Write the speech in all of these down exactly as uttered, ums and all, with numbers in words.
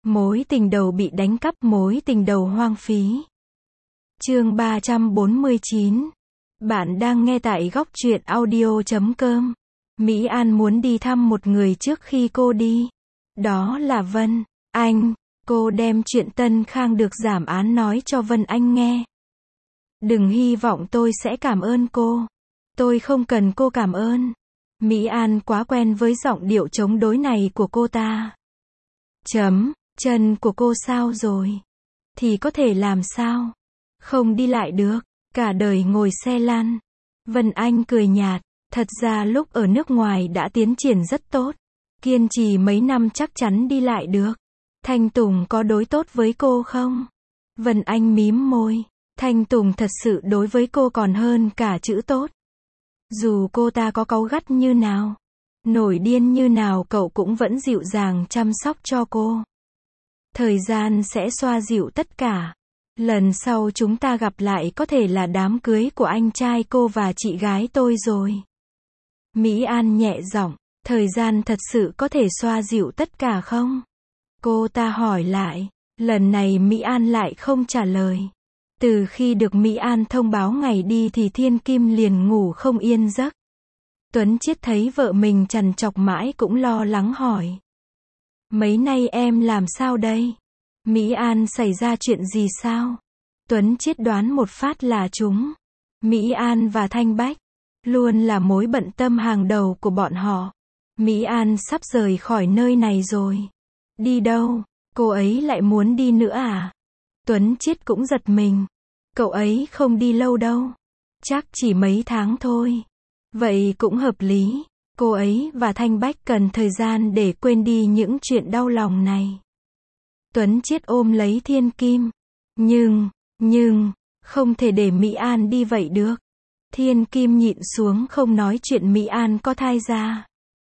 Mối tình đầu bị đánh cắp, mối tình đầu hoang phí. Chương ba trăm bốn mươi chín. Bạn đang nghe tại góc truyện audio chấm com. Mỹ An muốn đi thăm một người trước khi cô đi. Đó là Vân Anh. Cô đem chuyện Tân Khang được giảm án nói cho Vân Anh nghe. Đừng hy vọng tôi sẽ cảm ơn cô. Tôi không cần cô cảm ơn. Mỹ An quá quen với giọng điệu chống đối này của cô ta. Chấm, chân của cô sao rồi? Thì có thể làm sao? Không đi lại được, cả đời ngồi xe lăn. Vân Anh cười nhạt, thật ra lúc ở nước ngoài đã tiến triển rất tốt. Kiên trì mấy năm chắc chắn đi lại được. Thanh Tùng có đối tốt với cô không? Vân Anh mím môi, Thanh Tùng thật sự đối với cô còn hơn cả chữ tốt. Dù cô ta có cáu gắt như nào, nổi điên như nào, cậu cũng vẫn dịu dàng chăm sóc cho cô. Thời gian sẽ xoa dịu tất cả. Lần sau chúng ta gặp lại có thể là đám cưới của anh trai cô và chị gái tôi rồi. Mỹ An nhẹ giọng, thời gian thật sự có thể xoa dịu tất cả không? Cô ta hỏi lại. Lần này Mỹ An lại không trả lời. Từ khi được Mỹ An thông báo ngày đi thì Thiên Kim liền ngủ không yên giấc. Tuấn Chiết thấy vợ mình trằn trọc mãi cũng lo lắng hỏi. Mấy nay em làm sao đây? Mỹ An xảy ra chuyện gì sao? Tuấn Chiết đoán một phát là chúng. Mỹ An và Thanh Bách luôn là mối bận tâm hàng đầu của bọn họ. Mỹ An sắp rời khỏi nơi này rồi. Đi đâu? Cô ấy lại muốn đi nữa à? Tuấn Chiết cũng giật mình. Cậu ấy không đi lâu đâu. Chắc chỉ mấy tháng thôi. Vậy cũng hợp lý. Cô ấy và Thanh Bách cần thời gian để quên đi những chuyện đau lòng này. Tuấn Chiết ôm lấy Thiên Kim. Nhưng, nhưng, không thể để Mỹ An đi vậy được. Thiên Kim nhịn xuống không nói chuyện Mỹ An có thai ra.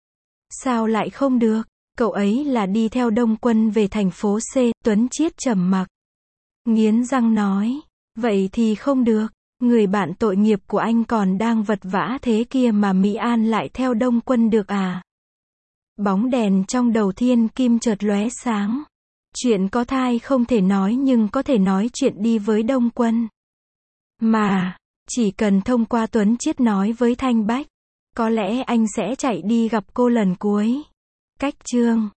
Sao lại không được? Cậu ấy là đi theo Đông Quân về thành phố C. Tuấn Chiết trầm mặc, nghiến răng nói. Vậy thì không được. Người bạn tội nghiệp của anh còn đang vật vã thế kia mà Mỹ An lại theo Đông Quân được à? Bóng đèn trong đầu Thiên Kim chợt lóe sáng. Chuyện có thai không thể nói nhưng có thể nói chuyện đi với Đông Quân. Mà, chỉ cần thông qua Tuấn Chiết nói với Thanh Bách, có lẽ anh sẽ chạy đi gặp cô lần cuối. Cách chương